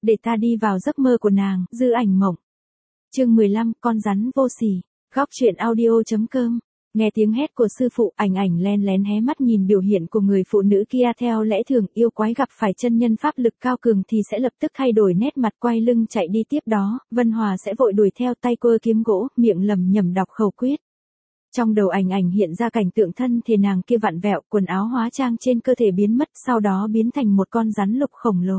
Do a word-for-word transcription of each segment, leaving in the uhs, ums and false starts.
để ta đi vào giấc mơ của nàng, Dư Ảnh mộng. Chương mười lăm, con rắn vô sỉ. Góc truyện audio chấm com. Nghe tiếng hét của sư phụ, Ảnh Ảnh len lén hé mắt nhìn biểu hiện của người phụ nữ kia. Theo lẽ thường, yêu quái gặp phải chân nhân pháp lực cao cường thì sẽ lập tức thay đổi nét mặt, quay lưng chạy đi. Tiếp đó, Vân Hòa sẽ vội đuổi theo, tay quơ kiếm gỗ, miệng lẩm nhẩm đọc khẩu quyết. Trong đầu Ảnh Ảnh hiện ra cảnh tượng thân thể nàng kia vặn vẹo, quần áo hóa trang trên cơ thể biến mất, sau đó biến thành một con rắn lục khổng lồ.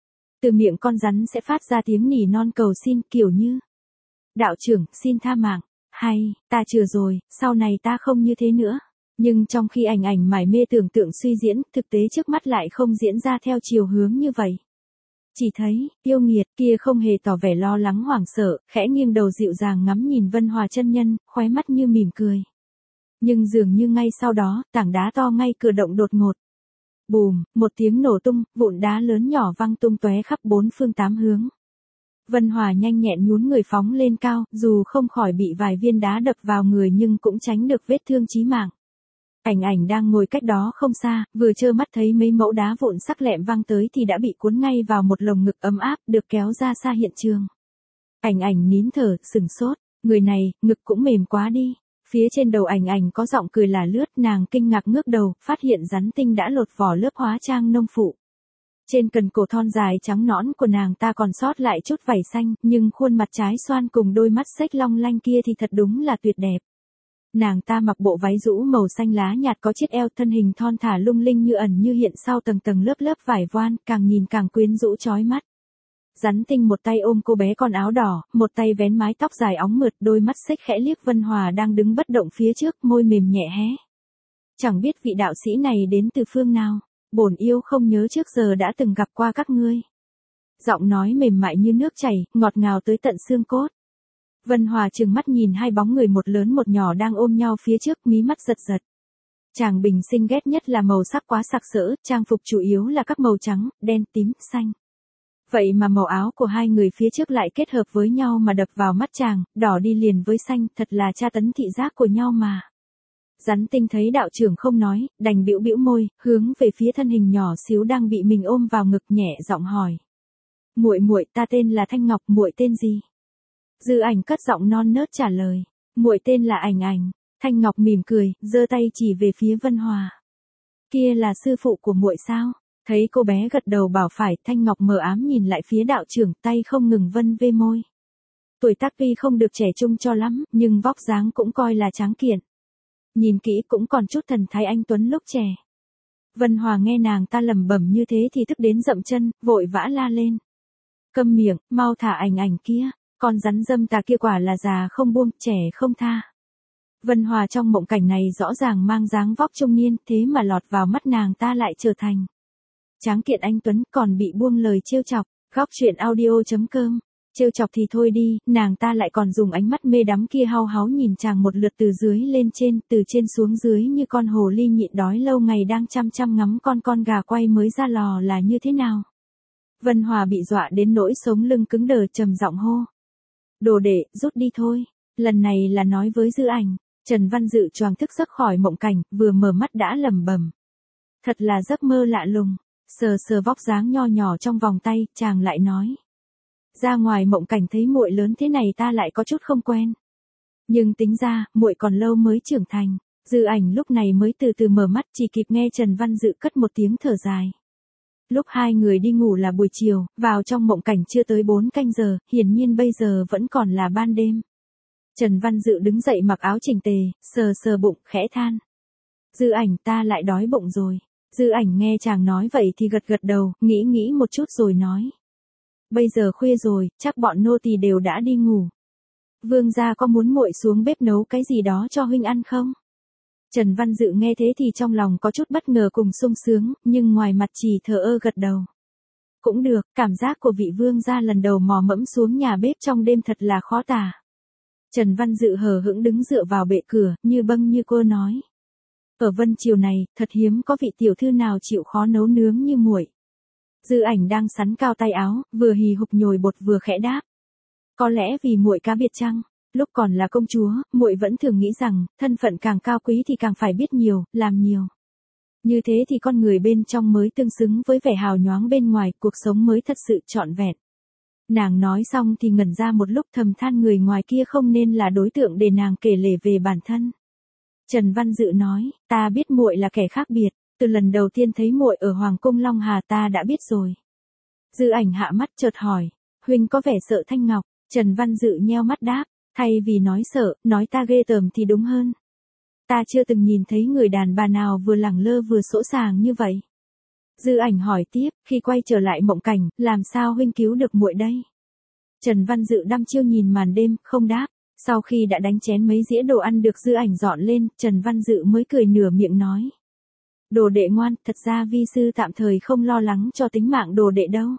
Từ miệng con rắn sẽ phát ra tiếng nỉ non cầu xin, kiểu như: đạo trưởng, xin tha mạng, hay, ta chừa rồi, sau này ta không như thế nữa. Nhưng trong khi Ảnh Ảnh mải mê tưởng tượng suy diễn, thực tế trước mắt lại không diễn ra theo chiều hướng như vậy. Chỉ thấy, yêu nghiệt kia không hề tỏ vẻ lo lắng hoảng sợ, khẽ nghiêng đầu dịu dàng ngắm nhìn Vân Hòa chân nhân, khóe mắt như mỉm cười. Nhưng dường như ngay sau đó, tảng đá to ngay cửa động đột ngột. Bùm, một tiếng nổ tung, vụn đá lớn nhỏ văng tung tóe khắp bốn phương tám hướng. Vân Hòa nhanh nhẹn nhún người phóng lên cao, dù không khỏi bị vài viên đá đập vào người nhưng cũng tránh được vết thương chí mạng. Ảnh Ảnh đang ngồi cách đó không xa, vừa trơ mắt thấy mấy mẫu đá vụn sắc lẹm văng tới thì đã bị cuốn ngay vào một lồng ngực ấm áp, được kéo ra xa hiện trường. Ảnh Ảnh nín thở, sừng sốt, người này, ngực cũng mềm quá đi. Phía trên đầu Ảnh Ảnh có giọng cười là lướt, nàng kinh ngạc ngước đầu, phát hiện rắn tinh đã lột vỏ lớp hóa trang nông phụ. Trên cần cổ thon dài trắng nõn của nàng ta còn sót lại chút vảy xanh, nhưng khuôn mặt trái xoan cùng đôi mắt xếch long lanh kia thì thật đúng là tuyệt đẹp. Nàng ta mặc bộ váy rũ màu xanh lá nhạt có chiếc eo, thân hình thon thả lung linh như ẩn như hiện sau tầng tầng lớp lớp vải voan, càng nhìn càng quyến rũ chói mắt. Rắn tinh một tay ôm cô bé con áo đỏ, một tay vén mái tóc dài óng mượt, đôi mắt xếch khẽ liếc Vân Hòa đang đứng bất động phía trước, môi mềm nhẹ hé. Chẳng biết vị đạo sĩ này đến từ phương nào, bổn yêu không nhớ trước giờ đã từng gặp qua các ngươi. Giọng nói mềm mại như nước chảy, ngọt ngào tới tận xương cốt. Vân Hòa trừng mắt nhìn hai bóng người một lớn một nhỏ đang ôm nhau phía trước, mí mắt giật giật. Chàng bình sinh ghét nhất là màu sắc quá sặc sỡ, trang phục chủ yếu là các màu trắng, đen, tím, xanh. Vậy mà màu áo của hai người phía trước lại kết hợp với nhau mà đập vào mắt chàng, đỏ đi liền với xanh, thật là tra tấn thị giác của nhau mà. Rắn tinh thấy đạo trưởng không nói, đành bĩu bĩu môi, hướng về phía thân hình nhỏ xíu đang bị mình ôm vào ngực, nhẹ giọng hỏi: muội muội, ta tên là Thanh Ngọc, muội tên gì? Dư Ảnh cất giọng non nớt trả lời: muội tên là Ảnh Ảnh. Thanh Ngọc mỉm cười, giơ tay chỉ về phía Vân Hòa. Kia là sư phụ của muội sao? Thấy cô bé gật đầu bảo phải, Thanh Ngọc mờ ám nhìn lại phía đạo trưởng, tay không ngừng vân vê môi. Tuổi tác tuy không được trẻ trung cho lắm, nhưng vóc dáng cũng coi là tráng kiện. Nhìn kỹ cũng còn chút thần thái anh tuấn lúc trẻ. Vân Hòa nghe nàng ta lẩm bẩm như thế thì tức đến dậm chân, vội vã la lên: câm miệng, mau thả Ảnh Ảnh kia, con rắn dâm tà kia quả là già không buông, trẻ không tha. Vân Hòa trong mộng cảnh này rõ ràng mang dáng vóc trung niên, thế mà lọt vào mắt nàng ta lại trở thành tráng kiện anh tuấn, còn bị buông lời trêu chọc. Góc truyện audio chấm com. Trêu chọc thì thôi đi, nàng ta lại còn dùng ánh mắt mê đắm kia hau háu nhìn chàng một lượt từ dưới lên trên, từ trên xuống dưới, như con hồ ly nhịn đói lâu ngày đang chăm chăm ngắm con con gà quay mới ra lò là như thế nào. Vân Hòa bị dọa đến nỗi sống lưng cứng đờ, trầm giọng hô: đồ đệ, rút đi thôi. Lần này là nói với Dư Ảnh. Trần Văn Dự choàng thức giấc khỏi mộng cảnh, vừa mở mắt đã lẩm bẩm: thật là giấc mơ lạ lùng. Sờ sờ vóc dáng nho nhỏ trong vòng tay, chàng lại nói: ra ngoài mộng cảnh thấy muội lớn thế này ta lại có chút không quen. Nhưng tính ra, muội còn lâu mới trưởng thành. Dư Ảnh lúc này mới từ từ mở mắt, chỉ kịp nghe Trần Văn Dự cất một tiếng thở dài. Lúc hai người đi ngủ là buổi chiều, vào trong mộng cảnh chưa tới bốn canh giờ, hiển nhiên bây giờ vẫn còn là ban đêm. Trần Văn Dự đứng dậy mặc áo chỉnh tề, sờ sờ bụng, khẽ than: Dư Ảnh, ta lại đói bụng rồi. Dư Ảnh nghe chàng nói vậy thì gật gật đầu, nghĩ nghĩ một chút rồi nói: bây giờ khuya rồi, chắc bọn nô tỳ đều đã đi ngủ. Vương gia có muốn muội xuống bếp nấu cái gì đó cho huynh ăn không? Trần Văn Dự nghe thế thì trong lòng có chút bất ngờ cùng sung sướng, nhưng ngoài mặt chỉ thờ ơ gật đầu. Cũng được, cảm giác của vị vương gia lần đầu mò mẫm xuống nhà bếp trong đêm thật là khó tả. Trần Văn Dự hờ hững đứng dựa vào bệ cửa, như bâng như cô nói: ở Vân Triều này, thật hiếm có vị tiểu thư nào chịu khó nấu nướng như muội. Dư Ảnh đang sắn cao tay áo, vừa hì hục nhồi bột vừa khẽ đáp: có lẽ vì muội cá biệt chăng? Lúc còn là công chúa, muội vẫn thường nghĩ rằng, thân phận càng cao quý thì càng phải biết nhiều, làm nhiều. Như thế thì con người bên trong mới tương xứng với vẻ hào nhoáng bên ngoài, cuộc sống mới thật sự trọn vẹn. Nàng nói xong thì ngẩn ra một lúc, thầm than người ngoài kia không nên là đối tượng để nàng kể lể về bản thân. Trần Văn Dự nói, ta biết muội là kẻ khác biệt, từ lần đầu tiên thấy muội ở Hoàng cung Long Hà ta đã biết rồi. Dư Ảnh hạ mắt chợt hỏi, huynh có vẻ sợ Thanh Ngọc. Trần Văn Dự nheo mắt đáp, thay vì nói sợ, nói ta ghê tởm thì đúng hơn. Ta chưa từng nhìn thấy người đàn bà nào vừa lẳng lơ vừa sỗ sàng như vậy. Dư Ảnh hỏi tiếp, khi quay trở lại mộng cảnh, làm sao huynh cứu được muội đây? Trần Văn Dự đăm chiêu nhìn màn đêm, không đáp. Sau khi đã đánh chén mấy dĩa đồ ăn được Dư Ảnh dọn lên, Trần Văn Dự mới cười nửa miệng nói. Đồ đệ ngoan, thật ra vi sư tạm thời không lo lắng cho tính mạng đồ đệ đâu.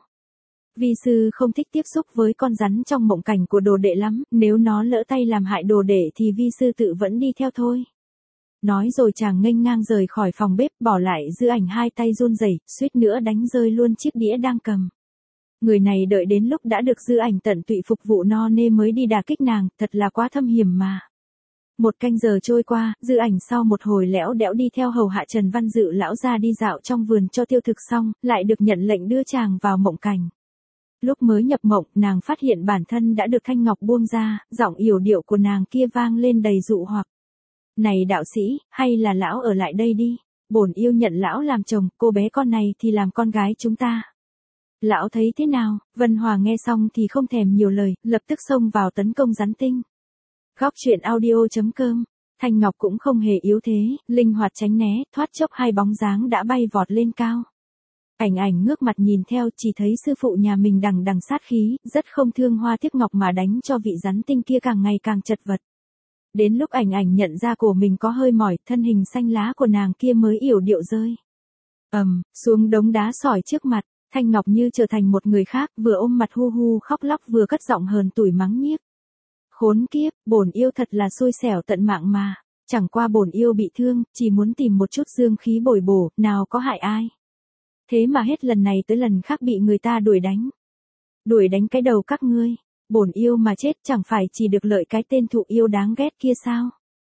Vi sư không thích tiếp xúc với con rắn trong mộng cảnh của đồ đệ lắm, nếu nó lỡ tay làm hại đồ đệ thì vi sư tự vẫn đi theo thôi. Nói rồi chàng nghênh ngang rời khỏi phòng bếp, bỏ lại Dư Ảnh hai tay run rẩy, suýt nữa đánh rơi luôn chiếc đĩa đang cầm. Người này đợi đến lúc đã được Dư Ảnh tận tụy phục vụ no nê mới đi đả kích nàng, thật là quá thâm hiểm mà. Một canh giờ trôi qua, Dư Ảnh sau một hồi lẽo đẽo đi theo hầu hạ Trần Văn Dự lão ra đi dạo trong vườn cho tiêu thực xong, lại được nhận lệnh đưa chàng vào mộng cảnh. Lúc mới nhập mộng, nàng phát hiện bản thân đã được Thanh Ngọc buông ra, giọng yểu điệu của nàng kia vang lên đầy dụ hoặc. Này đạo sĩ, hay là lão ở lại đây đi, bổn yêu nhận lão làm chồng, cô bé con này thì làm con gái chúng ta. Lão thấy thế nào? Vân Hòa nghe xong thì không thèm nhiều lời, lập tức xông vào tấn công rắn tinh. Góc truyện audio chấm com. Thanh Ngọc cũng không hề yếu thế, linh hoạt tránh né, thoát chốc hai bóng dáng đã bay vọt lên cao. Ảnh Ảnh ngước mặt nhìn theo, chỉ thấy sư phụ nhà mình đằng đằng sát khí, rất không thương hoa tiếc ngọc mà đánh cho vị rắn tinh kia càng ngày càng chật vật. Đến lúc Ảnh Ảnh nhận ra cổ mình có hơi mỏi, thân hình xanh lá của nàng kia mới yểu điệu rơi. ầm, um, xuống đống đá sỏi trước mặt, Thanh Ngọc như trở thành một người khác, vừa ôm mặt hu hu khóc lóc vừa cất giọng hờn tủi mắng nhiếc. Khốn kiếp, bổn yêu thật là xui xẻo tận mạng mà, chẳng qua bổn yêu bị thương, chỉ muốn tìm một chút dương khí bồi bổ, nào có hại ai. Thế mà hết lần này tới lần khác bị người ta đuổi đánh. Đuổi đánh cái đầu các ngươi, bổn yêu mà chết chẳng phải chỉ được lợi cái tên thụ yêu đáng ghét kia sao.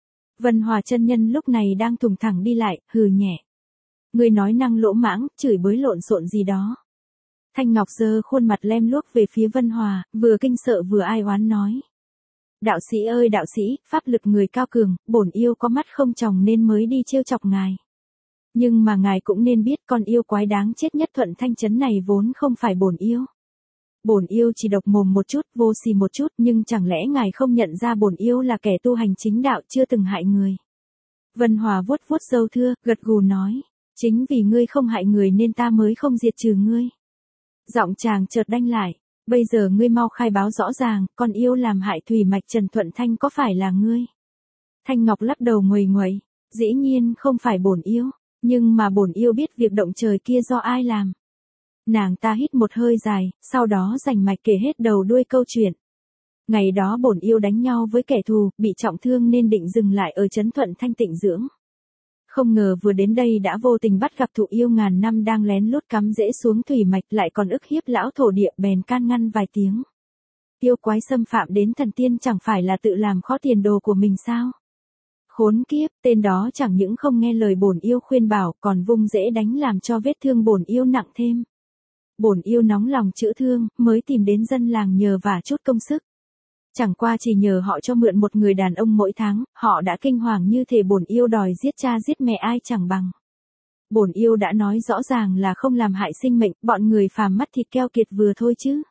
Vân Hòa chân nhân lúc này đang thùng thẳng đi lại, hừ nhẹ. Ngươi nói năng lỗ mãng, chửi bới lộn xộn gì đó. Thanh Ngọc giơ khuôn mặt lem luốc về phía Vân Hòa, vừa kinh sợ vừa ai oán nói. Đạo sĩ ơi đạo sĩ, pháp lực người cao cường, bổn yêu có mắt không tròng nên mới đi trêu chọc ngài. Nhưng mà ngài cũng nên biết con yêu quái đáng chết nhất Thuận Thanh trấn này vốn không phải bổn yêu. Bổn yêu chỉ độc mồm một chút, vô sỉ một chút, nhưng chẳng lẽ ngài không nhận ra bổn yêu là kẻ tu hành chính đạo chưa từng hại người. Vân Hòa vuốt vuốt râu thưa, gật gù nói, chính vì ngươi không hại người nên ta mới không diệt trừ ngươi. Giọng chàng chợt đanh lại, bây giờ ngươi mau khai báo rõ ràng, con yêu làm hại thủy mạch Trần Thuận Thanh có phải là ngươi? Thanh Ngọc lắc đầu nguầy nguậy, dĩ nhiên không phải bổn yêu, nhưng mà bổn yêu biết việc động trời kia do ai làm. Nàng ta hít một hơi dài, sau đó rành mạch kể hết đầu đuôi câu chuyện. Ngày đó bổn yêu đánh nhau với kẻ thù, bị trọng thương nên định dừng lại ở trấn Thuận Thanh tịnh dưỡng. Không ngờ vừa đến đây đã vô tình bắt gặp thụ yêu ngàn năm đang lén lút cắm rễ xuống thủy mạch, lại còn ức hiếp lão thổ địa, bèn can ngăn vài tiếng. Yêu quái xâm phạm đến thần tiên chẳng phải là tự làm khó tiền đồ của mình sao? Khốn kiếp, tên đó chẳng những không nghe lời bổn yêu khuyên bảo, còn vung rễ đánh làm cho vết thương bổn yêu nặng thêm. Bổn yêu nóng lòng chữa thương, mới tìm đến dân làng nhờ vả chút công sức. Chẳng qua chỉ nhờ họ cho mượn một người đàn ông mỗi tháng, họ đã kinh hoàng như thể bổn yêu đòi giết cha giết mẹ ai chẳng bằng. Bổn yêu đã nói rõ ràng là không làm hại sinh mệnh, bọn người phàm mắt thịt keo kiệt vừa thôi chứ.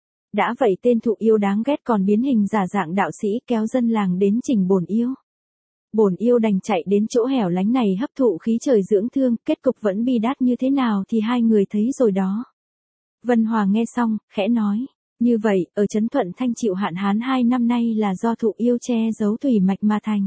Đã vậy tên thụ yêu đáng ghét còn biến hình giả dạng đạo sĩ kéo dân làng đến trình bổn yêu. Bổn yêu đành chạy đến chỗ hẻo lánh này hấp thụ khí trời dưỡng thương, kết cục vẫn bi đát như thế nào thì hai người thấy rồi đó. Vân Hòa nghe xong, khẽ nói. Như vậy, ở trấn Thuận Thanh chịu hạn hán hai năm nay là do thụ yêu che giấu thủy mạch mà thành.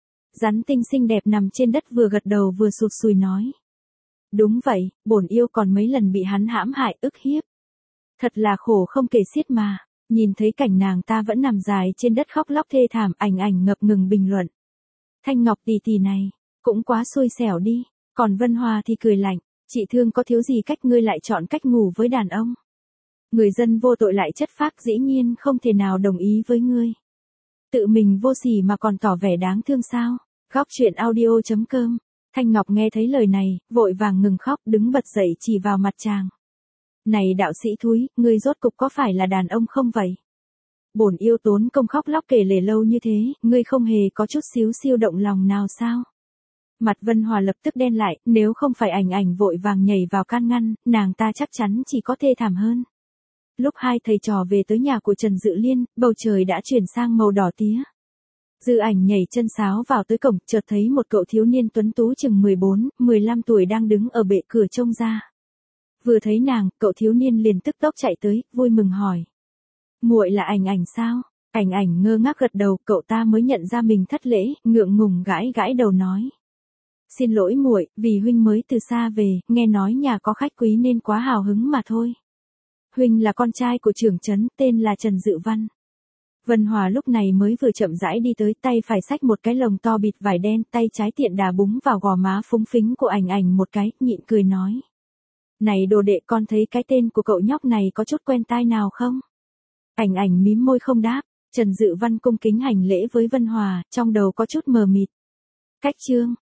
Rắn tinh xinh đẹp nằm trên đất vừa gật đầu vừa sụt sùi nói. Đúng vậy, bổn yêu còn mấy lần bị hắn hãm hại ức hiếp. Thật là khổ không kể xiết mà, nhìn thấy cảnh nàng ta vẫn nằm dài trên đất khóc lóc thê thảm, Ảnh Ảnh ngập ngừng bình luận. Thanh Ngọc tỷ tỷ này, cũng quá xui xẻo đi, còn Vân Hòa thì cười lạnh, chị thương có thiếu gì cách ngươi lại chọn cách ngủ với đàn ông. Người dân vô tội lại chất phác dĩ nhiên không thể nào đồng ý với ngươi. Tự mình vô sỉ mà còn tỏ vẻ đáng thương sao? Góc truyện audio chấm com. Thanh Ngọc nghe thấy lời này, vội vàng ngừng khóc đứng bật dậy chỉ vào mặt chàng. Này đạo sĩ thúi, ngươi rốt cục có phải là đàn ông không vậy? Bổn yêu tốn công khóc lóc kể lể lâu như thế, ngươi không hề có chút xíu siêu động lòng nào sao? Mặt Vân Hòa lập tức đen lại, nếu không phải ảnh ảnh vội vàng nhảy vào can ngăn, nàng ta chắc chắn chỉ có thê thảm hơn. Lúc hai thầy trò về tới nhà của Trần Dự Liên, bầu trời đã chuyển sang màu đỏ tía. Dư Ảnh nhảy chân sáo vào tới cổng, chợt thấy một cậu thiếu niên tuấn tú chừng mười bốn, mười lăm tuổi đang đứng ở bệ cửa trông ra. Vừa thấy nàng, cậu thiếu niên liền tức tốc chạy tới, vui mừng hỏi: "Muội là Ảnh ảnh sao?" Ảnh ảnh ngơ ngác gật đầu, cậu ta mới nhận ra mình thất lễ, ngượng ngùng gãi gãi đầu nói: "Xin lỗi muội, vì huynh mới từ xa về, nghe nói nhà có khách quý nên quá hào hứng mà thôi. Huynh là con trai của trưởng trấn, tên là Trần Dự Văn." Vân Hòa lúc này mới vừa chậm rãi đi tới, tay phải xách một cái lồng to bịt vải đen, tay trái tiện đà búng vào gò má phúng phính của ảnh ảnh một cái, nhịn cười nói: "Này đồ đệ, con thấy cái tên của cậu nhóc này có chút quen tai nào không?" Ảnh ảnh mím môi không đáp. Trần Dự Văn cung kính hành lễ với Vân Hòa, trong đầu có chút mờ mịt. Cách chương